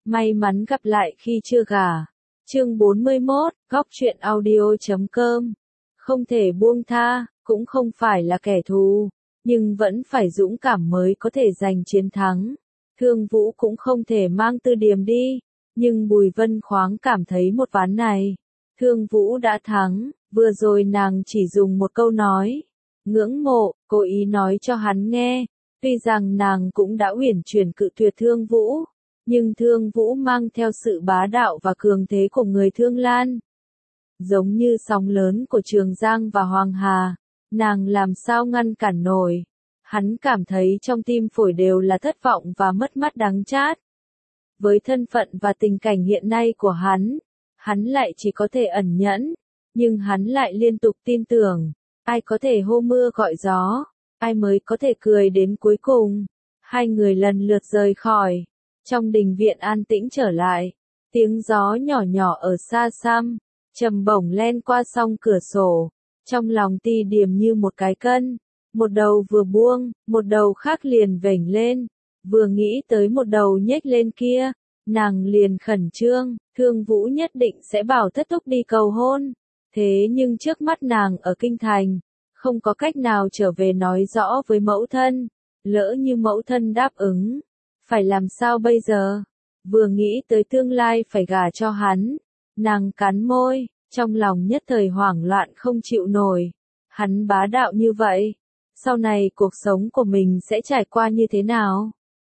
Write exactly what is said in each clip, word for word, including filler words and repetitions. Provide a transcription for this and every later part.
May mắn gặp lại khi chưa gả. Chương bốn mươi mốt, góc truyện audio chấm com. Không thể buông tha, cũng không phải là kẻ thù, nhưng vẫn phải dũng cảm mới có thể giành chiến thắng. Thương Vũ cũng không thể mang Tư Điềm đi, nhưng Bùi Vân Khoáng cảm thấy một ván này, Thương Vũ đã thắng, vừa rồi nàng chỉ dùng một câu nói, ngưỡng mộ, cố ý nói cho hắn nghe, tuy rằng nàng cũng đã uyển chuyển cự tuyệt Thương Vũ, nhưng Thương Vũ mang theo sự bá đạo và cường thế của người Thương Lan. Giống như sóng lớn của Trường Giang và Hoàng Hà, nàng làm sao ngăn cản nổi. Hắn cảm thấy trong tim phổi đều là thất vọng và mất mát đắng chát. Với thân phận và tình cảnh hiện nay của hắn, hắn lại chỉ có thể ẩn nhẫn, nhưng hắn lại liên tục tin tưởng, ai có thể hô mưa gọi gió, ai mới có thể cười đến cuối cùng. Hai người lần lượt rời khỏi, trong đình viện an tĩnh trở lại, tiếng gió nhỏ nhỏ ở xa xăm, trầm bổng len qua song cửa sổ, trong lòng Ti Điềm như một cái cân. Một đầu vừa buông, một đầu khác liền vểnh lên, vừa nghĩ tới một đầu nhếch lên kia, nàng liền khẩn trương, Thương Vũ nhất định sẽ bảo Thất Thúc đi cầu hôn. Thế nhưng trước mắt nàng ở kinh thành, không có cách nào trở về nói rõ với mẫu thân, lỡ như mẫu thân đáp ứng, phải làm sao bây giờ? Vừa nghĩ tới tương lai phải gả cho hắn, nàng cắn môi, trong lòng nhất thời hoảng loạn không chịu nổi. Hắn bá đạo như vậy, sau này cuộc sống của mình sẽ trải qua như thế nào?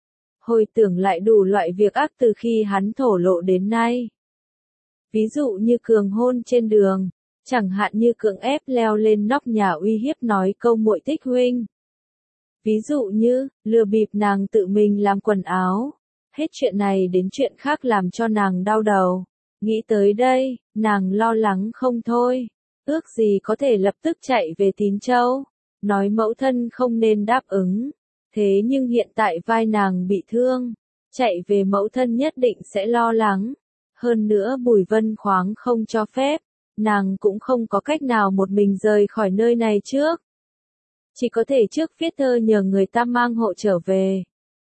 Hồi tưởng lại đủ loại việc ác từ khi hắn thổ lộ đến nay. Ví dụ như cường hôn trên đường, chẳng hạn như cưỡng ép leo lên nóc nhà uy hiếp nói câu muội thích huynh. Ví dụ như, lừa bịp nàng tự mình làm quần áo. Hết chuyện này đến chuyện khác làm cho nàng đau đầu. Nghĩ tới đây, nàng lo lắng không thôi. Ước gì có thể lập tức chạy về Tín Châu. Nói mẫu thân không nên đáp ứng. Thế nhưng hiện tại vai nàng bị thương. Chạy về mẫu thân nhất định sẽ lo lắng. Hơn nữa Bùi Vân Khoáng không cho phép. Nàng cũng không có cách nào một mình rời khỏi nơi này trước. Chỉ có thể trước viết thơ nhờ người ta mang hộ trở về.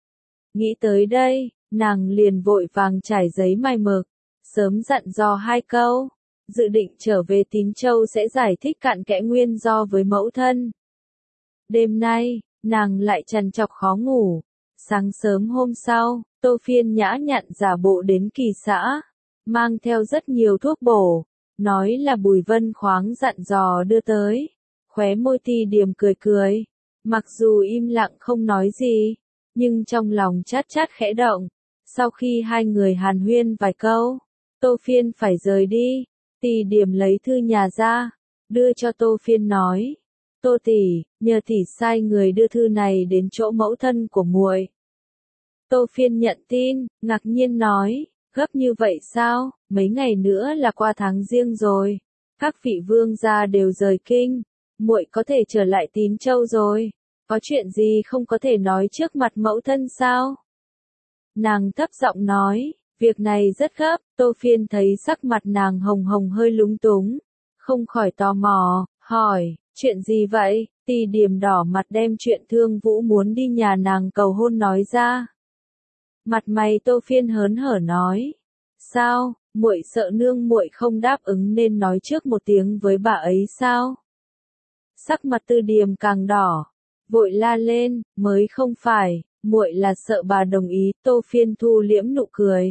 Nghĩ tới đây, nàng liền vội vàng trải giấy mài mực, sớm dặn dò hai câu, dự định trở về Tín Châu sẽ giải thích cặn kẽ nguyên do với mẫu thân. Đêm nay, nàng lại trằn trọc khó ngủ. Sáng sớm hôm sau, Tô Phiên nhã nhặn giả bộ đến Kỳ xã, mang theo rất nhiều thuốc bổ, nói là Bùi Vân Khoáng dặn dò đưa tới. Khóe môi Ti Điềm cười cười, mặc dù im lặng không nói gì, nhưng trong lòng chát chát khẽ động. Sau khi hai người hàn huyên vài câu, Tô Phiên phải rời đi, Ti Điềm lấy thư nhà ra, đưa cho Tô Phiên nói, Tô tỷ, nhờ tỷ sai người đưa thư này đến chỗ mẫu thân của muội. Tô Phiên nhận tin, ngạc nhiên nói, gấp như vậy sao, mấy ngày nữa là qua tháng Giêng rồi, các vị vương gia đều rời kinh, muội có thể trở lại Tín Châu rồi, có chuyện gì không có thể nói trước mặt mẫu thân sao? Nàng thấp giọng nói, việc này rất gấp. Tô Phiên thấy sắc mặt nàng hồng hồng hơi lúng túng, không khỏi tò mò, hỏi, chuyện gì vậy? Ti Điềm đỏ mặt đem chuyện Thương Vũ muốn đi nhà nàng cầu hôn nói ra. Mặt mày Tô Phiên hớn hở nói, sao, muội sợ nương muội không đáp ứng nên nói trước một tiếng với bà ấy sao? Sắc mặt Tư Điềm càng đỏ, vội la lên, mới không phải, muội là sợ bà đồng ý. Tô Phiên thu liễm nụ cười,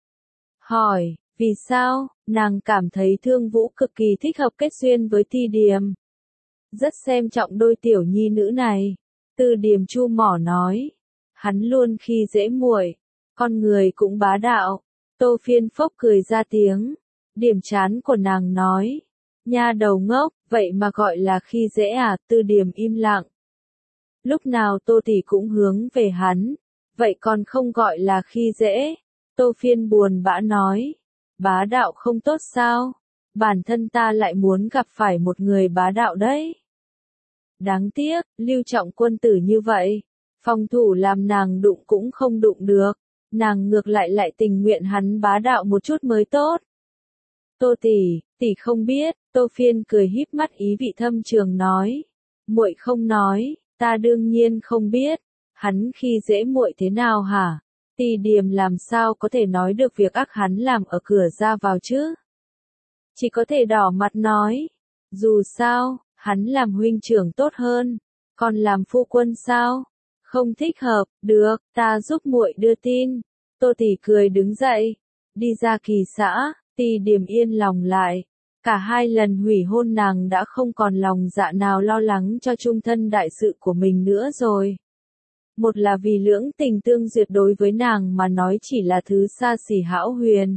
hỏi, vì sao? Nàng cảm thấy Thương Vũ cực kỳ thích hợp kết duyên với Ti Điềm, rất xem trọng đôi tiểu nhi nữ này. Tư Điềm chu mỏ nói, hắn luôn khi dễ muội, con người cũng bá đạo. Tô Phiên phốc cười ra tiếng, điểm trán của nàng nói, nha đầu ngốc, vậy mà gọi là khi dễ à? Tư Điềm im lặng. Lúc nào Tô tỷ cũng hướng về hắn, vậy còn không gọi là khi dễ? Tô Phiên buồn bã nói, bá đạo không tốt sao? Bản thân ta lại muốn gặp phải một người bá đạo đấy. Đáng tiếc, Lưu Trọng quân tử như vậy, phòng thủ làm nàng đụng cũng không đụng được, nàng ngược lại lại tình nguyện hắn bá đạo một chút mới tốt. Tô tỷ, tỷ không biết. Tô Phiên cười híp mắt ý vị thâm trường nói, muội không nói, ta đương nhiên không biết. Hắn khi dễ muội thế nào hả? Tì Điềm làm sao có thể nói được việc ác hắn làm ở cửa ra vào chứ? Chỉ có thể đỏ mặt nói, dù sao, hắn làm huynh trưởng tốt hơn, còn làm phu quân sao? Không thích hợp, được, ta giúp muội đưa tin. Tô Tỷ cười đứng dậy, đi ra kỳ xã, Tì Điềm yên lòng lại. Cả hai lần hủy hôn nàng đã không còn lòng dạ nào lo lắng cho chung thân đại sự của mình nữa rồi. Một là vì lưỡng tình tương duyệt đối với nàng mà nói chỉ là thứ xa xỉ hão huyền.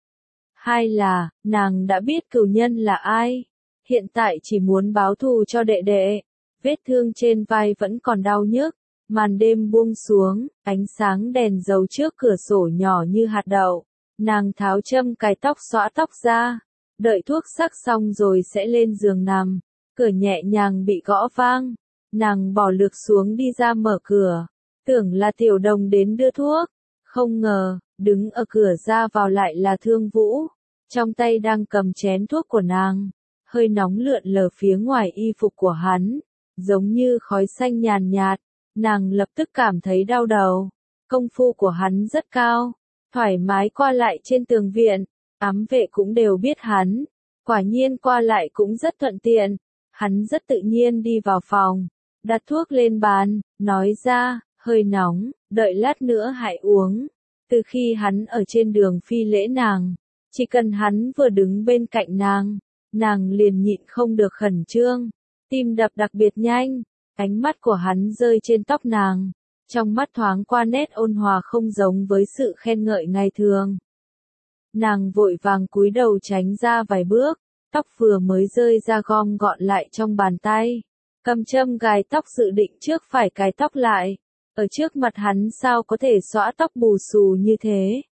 Hai là, nàng đã biết cừu nhân là ai. Hiện tại chỉ muốn báo thù cho đệ đệ. Vết thương trên vai vẫn còn đau nhức. Màn đêm buông xuống, ánh sáng đèn dầu trước cửa sổ nhỏ như hạt đậu. Nàng tháo châm cài tóc xõa tóc ra. Đợi thuốc sắc xong rồi sẽ lên giường nằm. Cửa nhẹ nhàng bị gõ vang. Nàng bỏ lược xuống đi ra mở cửa. Tưởng là Tiểu Đồng đến đưa thuốc. Không ngờ, đứng ở cửa ra vào lại là Thương Vũ. Trong tay đang cầm chén thuốc của nàng. Hơi nóng lượn lờ phía ngoài y phục của hắn. Giống như khói xanh nhàn nhạt. Nàng lập tức cảm thấy đau đầu. Công phu của hắn rất cao. Thoải mái qua lại trên tường viện. Ám vệ cũng đều biết hắn. Quả nhiên qua lại cũng rất thuận tiện. Hắn rất tự nhiên đi vào phòng. Đặt thuốc lên bàn. Nói ra, hơi nóng, đợi lát nữa hãy uống. Từ khi hắn ở trên đường phi lễ nàng. Chỉ cần hắn vừa đứng bên cạnh nàng. Nàng liền nhịn không được khẩn trương. Tim đập đặc biệt nhanh. Ánh mắt của hắn rơi trên tóc nàng. Trong mắt thoáng qua nét ôn hòa không giống với sự khen ngợi ngày thường. Nàng vội vàng cúi đầu tránh ra vài bước. Tóc vừa mới rơi ra gom gọn lại trong bàn tay. Cầm châm gài tóc dự định trước phải cài tóc lại. Ở trước mặt hắn sao có thể xõa tóc bù xù như thế.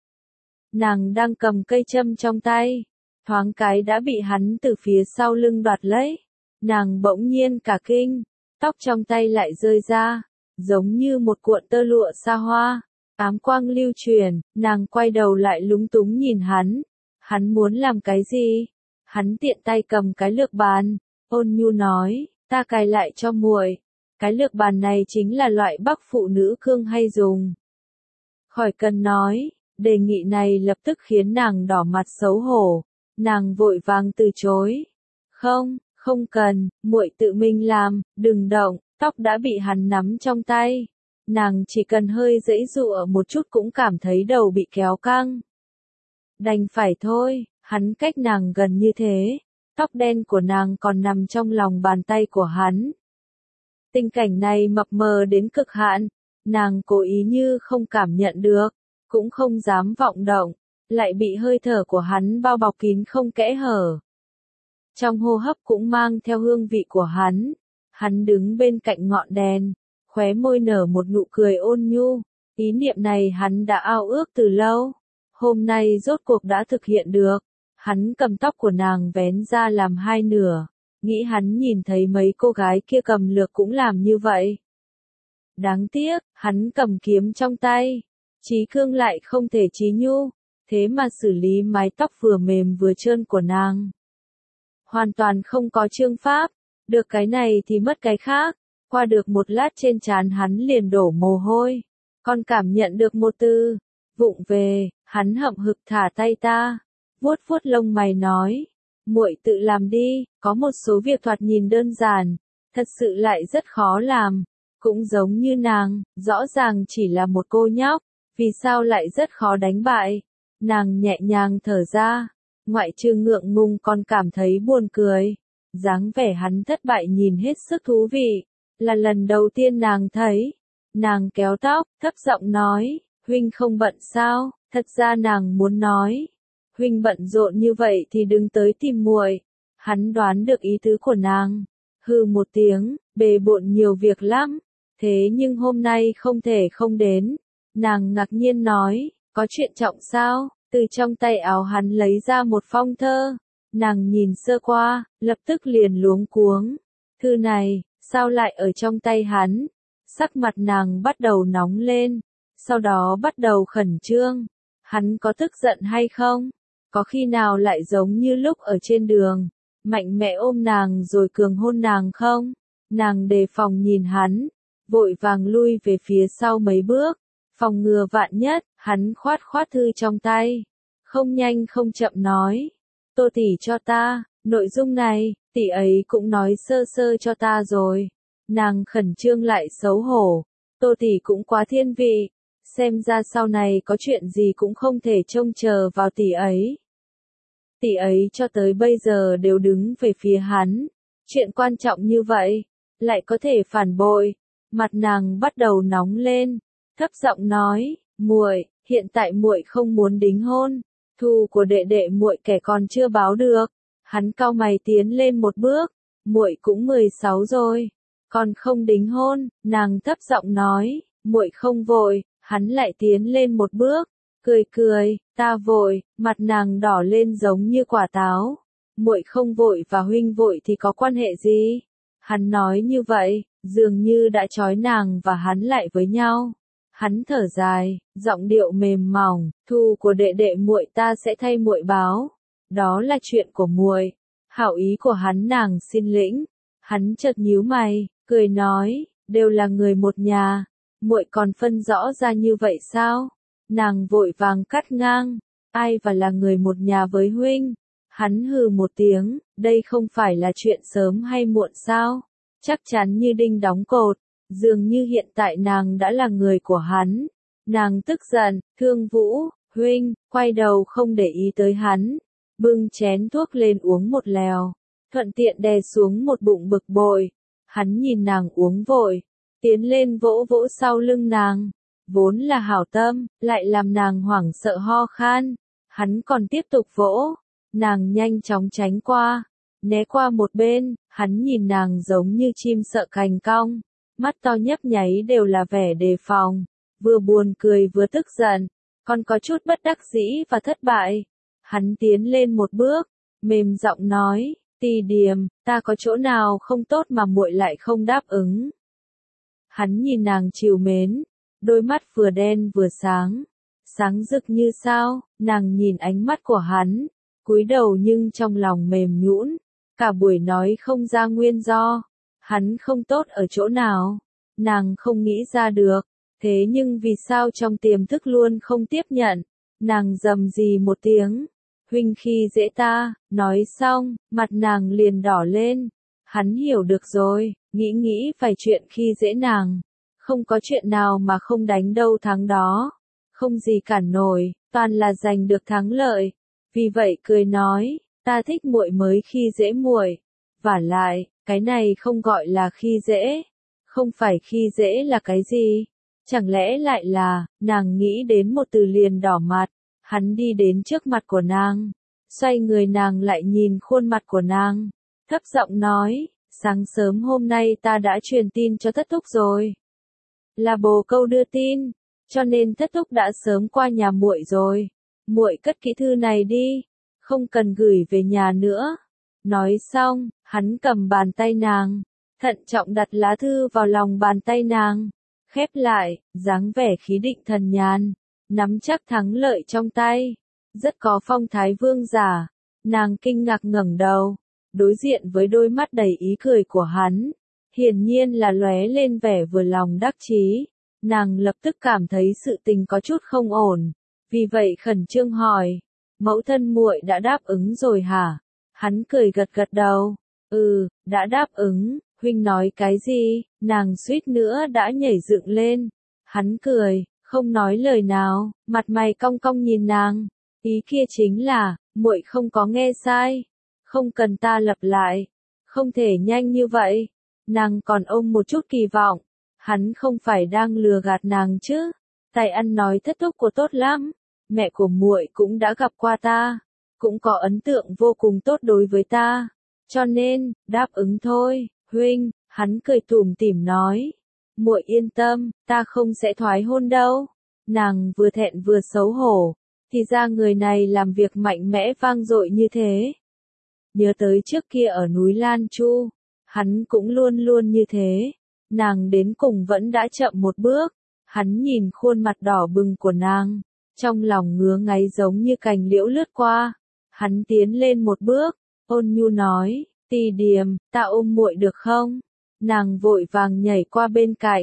Nàng đang cầm cây châm trong tay. Thoáng cái đã bị hắn từ phía sau lưng đoạt lấy. Nàng bỗng nhiên cả kinh. Tóc trong tay lại rơi ra. Giống như một cuộn tơ lụa xa hoa. Ám quang lưu truyền. Nàng quay đầu lại lúng túng nhìn hắn. Hắn muốn làm cái gì? Hắn tiện tay cầm cái lược bàn. Ôn nhu nói. Ta cài lại cho muội. Cái lược bàn này chính là loại bắc phụ nữ cương hay dùng. Khỏi cần nói. Đề nghị này lập tức khiến nàng đỏ mặt xấu hổ. Nàng vội vàng từ chối. Không, không cần, muội tự mình làm, đừng động. Tóc đã bị hắn nắm trong tay. Nàng chỉ cần hơi giãy giụa một chút cũng cảm thấy đầu bị kéo căng. Đành phải thôi, hắn cách nàng gần như thế. Tóc đen của nàng còn nằm trong lòng bàn tay của hắn. Tình cảnh này mập mờ đến cực hạn. Nàng cố ý như không cảm nhận được. Cũng không dám vọng động. Lại bị hơi thở của hắn bao bọc kín không kẽ hở. Trong hô hấp cũng mang theo hương vị của hắn. Hắn đứng bên cạnh ngọn đèn, khóe môi nở một nụ cười ôn nhu. Ý niệm này hắn đã ao ước từ lâu. Hôm nay rốt cuộc đã thực hiện được. Hắn cầm tóc của nàng vén ra làm hai nửa. Nghĩ hắn nhìn thấy mấy cô gái kia cầm lược cũng làm như vậy. Đáng tiếc, hắn cầm kiếm trong tay. Trí cương lại không thể trí nhu. Thế mà xử lý mái tóc vừa mềm vừa trơn của nàng. Hoàn toàn không có chương pháp. Được cái này thì mất cái khác. Qua được một lát trên trán hắn liền đổ mồ hôi. Còn cảm nhận được một từ. Vụng về, hắn hậm hực thả tay ta. Vuốt vuốt lông mày nói. Muội tự làm đi, có một số việc thoạt nhìn đơn giản. Thật sự lại rất khó làm. Cũng giống như nàng, rõ ràng chỉ là một cô nhóc. Vì sao lại rất khó đánh bại? Nàng nhẹ nhàng thở ra. Ngoại trừ ngượng ngùng còn cảm thấy buồn cười. Dáng vẻ hắn thất bại nhìn hết sức thú vị. Là lần đầu tiên nàng thấy. Nàng kéo tóc, thấp giọng nói. Huynh không bận sao? Thật ra nàng muốn nói. Huynh bận rộn như vậy thì đừng tới tìm muội. Hắn đoán được ý tứ của nàng. Hừ một tiếng, bề bộn nhiều việc lắm. Thế nhưng hôm nay không thể không đến. Nàng ngạc nhiên nói. Có chuyện trọng sao? Từ trong tay áo hắn lấy ra một phong thơ. Nàng nhìn sơ qua, lập tức liền luống cuống. Thư này, sao lại ở trong tay hắn? Sắc mặt nàng bắt đầu nóng lên. Sau đó bắt đầu khẩn trương. Hắn có tức giận hay không? Có khi nào lại giống như lúc ở trên đường, mạnh mẽ ôm nàng rồi cường hôn nàng không? Nàng đề phòng nhìn hắn, vội vàng lui về phía sau mấy bước. Phòng ngừa vạn nhất, hắn khoát khoát thư trong tay. Không nhanh không chậm nói. Tô tỷ cho ta, nội dung này, tỷ ấy cũng nói sơ sơ cho ta rồi. Nàng khẩn trương lại xấu hổ. Tô tỷ cũng quá thiên vị. Xem ra sau này có chuyện gì cũng không thể trông chờ vào tỷ ấy. Tỷ ấy cho tới bây giờ đều đứng về phía hắn. Chuyện quan trọng như vậy, lại có thể phản bội. Mặt nàng bắt đầu nóng lên, thấp giọng nói, muội, hiện tại muội không muốn đính hôn. Thù của đệ đệ muội kẻ còn chưa báo được. Hắn cau mày tiến lên một bước, muội cũng mười sáu rồi, còn không đính hôn. Nàng thấp giọng nói, muội không vội. Hắn lại tiến lên một bước, cười cười, ta vội. Mặt nàng đỏ lên giống như quả táo. Muội không vội và huynh vội thì có quan hệ gì? Hắn nói như vậy, dường như đã trói nàng và hắn lại với nhau. Hắn thở dài, giọng điệu mềm mỏng, thù của đệ đệ muội ta sẽ thay muội báo. Đó là chuyện của muội. Hảo ý của hắn nàng xin lĩnh. Hắn chợt nhíu mày, cười nói, đều là người một nhà, muội còn phân rõ ra như vậy sao? Nàng vội vàng cắt ngang, ai và là người một nhà với huynh? Hắn hừ một tiếng, đây không phải là chuyện sớm hay muộn sao? Chắc chắn như đinh đóng cột, dường như hiện tại nàng đã là người của hắn. Nàng tức giận, Thương Vũ, huynh, quay đầu không để ý tới hắn, bưng chén thuốc lên uống một lèo, thuận tiện đè xuống một bụng bực bội. Hắn nhìn nàng uống vội, tiến lên vỗ vỗ sau lưng nàng, vốn là hảo tâm, lại làm nàng hoảng sợ ho khan. Hắn còn tiếp tục vỗ, nàng nhanh chóng tránh qua, né qua một bên. Hắn nhìn nàng giống như chim sợ cành cong, mắt to nhấp nháy đều là vẻ đề phòng, vừa buồn cười vừa tức giận, còn có chút bất đắc dĩ và thất bại. Hắn tiến lên một bước, mềm giọng nói, Tỷ Điềm, ta có chỗ nào không tốt mà muội lại không đáp ứng? Hắn nhìn nàng trìu mến, đôi mắt vừa đen vừa sáng, sáng rực như sao. Nàng nhìn ánh mắt của hắn, cúi đầu nhưng trong lòng mềm nhũn, cả buổi nói không ra nguyên do. Hắn không tốt ở chỗ nào, nàng không nghĩ ra được, thế nhưng vì sao trong tiềm thức luôn không tiếp nhận. Nàng rầm rì một tiếng, huynh khi dễ ta. Nói xong, mặt nàng liền đỏ lên. Hắn hiểu được rồi, nghĩ nghĩ phải chuyện khi dễ nàng. Không có chuyện nào mà không đánh đâu thắng đó. Không gì cản nổi, toàn là giành được thắng lợi. Vì vậy cười nói, ta thích muội mới khi dễ muội. Vả lại, cái này không gọi là khi dễ. Không phải khi dễ là cái gì? Chẳng lẽ lại là, nàng nghĩ đến một từ liền đỏ mặt. Hắn đi đến trước mặt của nàng, xoay người nàng lại nhìn khuôn mặt của nàng, thấp giọng nói, sáng sớm hôm nay ta đã truyền tin cho thất thúc rồi. Là bồ câu đưa tin, cho nên thất thúc đã sớm qua nhà muội rồi. Muội cất kỹ thư này đi, không cần gửi về nhà nữa. Nói xong, hắn cầm bàn tay nàng, thận trọng đặt lá thư vào lòng bàn tay nàng, khép lại, dáng vẻ khí định thần nhàn, nắm chắc thắng lợi trong tay, rất có phong thái vương giả. Nàng kinh ngạc ngẩng đầu, đối diện với đôi mắt đầy ý cười của hắn, hiển nhiên là lóe lên vẻ vừa lòng đắc chí. Nàng lập tức cảm thấy sự tình có chút không ổn, vì vậy khẩn trương hỏi, mẫu thân muội đã đáp ứng rồi hả? Hắn cười gật gật đầu, ừ, đã đáp ứng. Huynh nói cái gì? Nàng suýt nữa đã nhảy dựng lên. Hắn cười, không nói lời nào, mặt mày cong cong nhìn nàng. Ý kia chính là, muội không có nghe sai. Không cần ta lặp lại. Không thể nhanh như vậy. Nàng còn ôm một chút kỳ vọng. Hắn không phải đang lừa gạt nàng chứ. Tài ăn nói thất thúc của tốt lắm. Mẹ của muội cũng đã gặp qua ta. Cũng có ấn tượng vô cùng tốt đối với ta. Cho nên, đáp ứng thôi. Huynh, hắn cười tủm tỉm nói, muội yên tâm, ta không sẽ thoái hôn đâu. Nàng vừa thẹn vừa xấu hổ, thì ra người này làm việc mạnh mẽ vang dội như thế. Nhớ tới trước kia ở núi Lan Chu, hắn cũng luôn luôn như thế. Nàng đến cùng vẫn đã chậm một bước. Hắn nhìn khuôn mặt đỏ bừng của nàng, trong lòng ngứa ngáy giống như cành liễu lướt qua. Hắn tiến lên một bước, ôn nhu nói, Tỷ Điềm, ta ôm muội được không? Nàng vội vàng nhảy qua bên cạnh,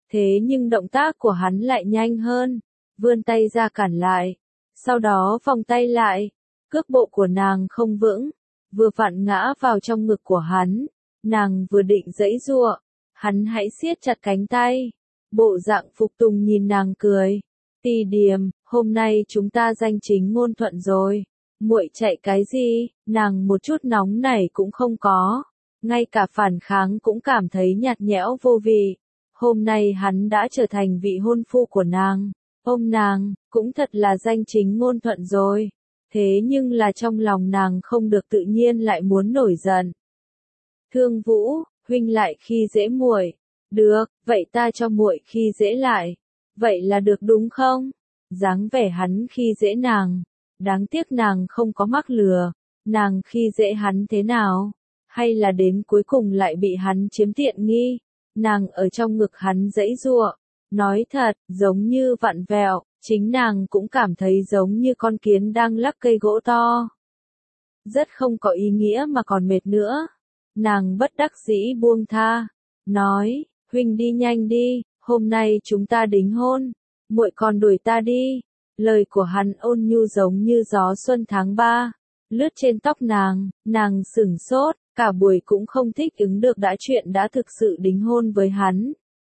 Thế nhưng động tác của hắn lại nhanh hơn, vươn tay ra cản lại, sau đó vòng tay lại, cước bộ của nàng không vững, vừa vặn ngã vào trong ngực của hắn, nàng vừa định giãy giụa, hắn hãy siết chặt cánh tay, bộ dạng phục tùng nhìn nàng cười, "Tì Điềm, hôm nay chúng ta danh chính ngôn thuận rồi, muội chạy cái gì?" Nàng một chút nóng nảy cũng không có, ngay cả phản kháng cũng cảm thấy nhạt nhẽo vô vị. Hôm nay hắn đã trở thành vị hôn phu của nàng, ôm nàng, cũng thật là danh chính ngôn thuận rồi. Thế nhưng là trong lòng nàng không được tự nhiên lại muốn nổi giận. "Thương Vũ, huynh lại khi dễ muội." "Được, vậy ta cho muội khi dễ lại." "Vậy là được đúng không?" Dáng vẻ hắn khi dễ nàng, đáng tiếc nàng không có mắc lừa, nàng khi dễ hắn thế nào? Hay là đến cuối cùng lại bị hắn chiếm tiện nghi? Nàng ở trong ngực hắn giãy giụa, nói thật, giống như vặn vẹo, chính nàng cũng cảm thấy giống như con kiến đang lắc cây gỗ to. Rất không có ý nghĩa mà còn mệt nữa. Nàng bất đắc dĩ buông tha, nói, "Huynh đi nhanh đi, hôm nay chúng ta đính hôn, muội còn đuổi ta đi." Lời của hắn ôn nhu giống như gió xuân tháng ba, lướt trên tóc nàng, nàng sửng sốt, cả buổi cũng không thích ứng được đã chuyện đã thực sự đính hôn với hắn.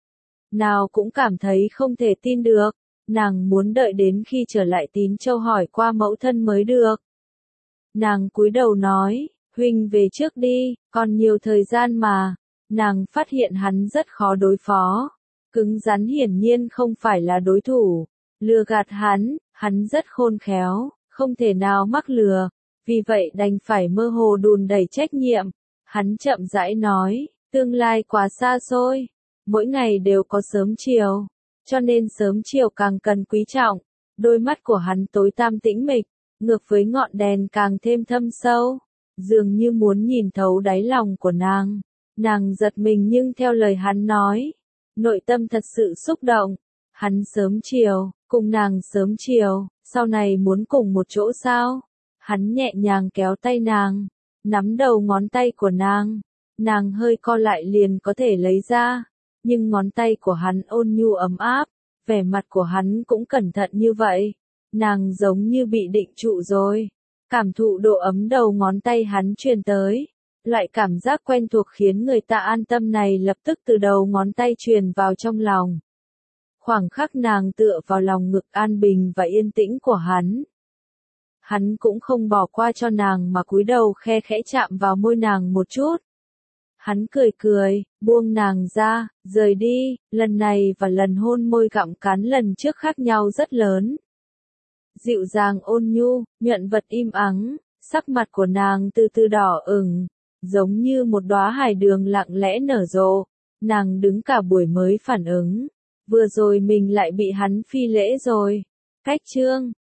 Nào cũng cảm thấy không thể tin được, nàng muốn đợi đến khi trở lại Tín Châu hỏi qua mẫu thân mới được. Nàng cúi đầu nói, "Huynh về trước đi, còn nhiều thời gian mà." Nàng phát hiện hắn rất khó đối phó, cứng rắn hiển nhiên không phải là đối thủ, lừa gạt hắn, hắn rất khôn khéo, không thể nào mắc lừa, vì vậy đành phải mơ hồ đùn đẩy trách nhiệm. Hắn chậm rãi nói, "Tương lai quá xa xôi, mỗi ngày đều có sớm chiều, cho nên sớm chiều càng cần quý trọng." Đôi mắt của hắn tối tăm tĩnh mịch, ngược với ngọn đèn càng thêm thâm sâu, dường như muốn nhìn thấu đáy lòng của nàng. Nàng giật mình nhưng theo lời hắn nói, nội tâm thật sự xúc động. Hắn sớm chiều, cùng nàng sớm chiều, sau này muốn cùng một chỗ sao? Hắn nhẹ nhàng kéo tay nàng, nắm đầu ngón tay của nàng, nàng hơi co lại liền có thể lấy ra, nhưng ngón tay của hắn ôn nhu ấm áp, vẻ mặt của hắn cũng cẩn thận như vậy, nàng giống như bị định trụ rồi, cảm thụ độ ấm đầu ngón tay hắn truyền tới, loại cảm giác quen thuộc khiến người ta an tâm này lập tức từ đầu ngón tay truyền vào trong lòng. Khoảng khắc nàng tựa vào lòng ngực an bình và yên tĩnh của hắn. Hắn cũng không bỏ qua cho nàng mà cúi đầu khe khẽ chạm vào môi nàng một chút. Hắn cười cười, buông nàng ra, rời đi, lần này và lần hôn môi gặm cắn lần trước khác nhau rất lớn. Dịu dàng ôn nhu, nhuận vật im ắng, sắc mặt của nàng từ từ đỏ ửng, giống như một đóa hải đường lặng lẽ nở rộ. Nàng đứng cả buổi mới phản ứng, vừa rồi mình lại bị hắn phi lễ rồi. Cách chương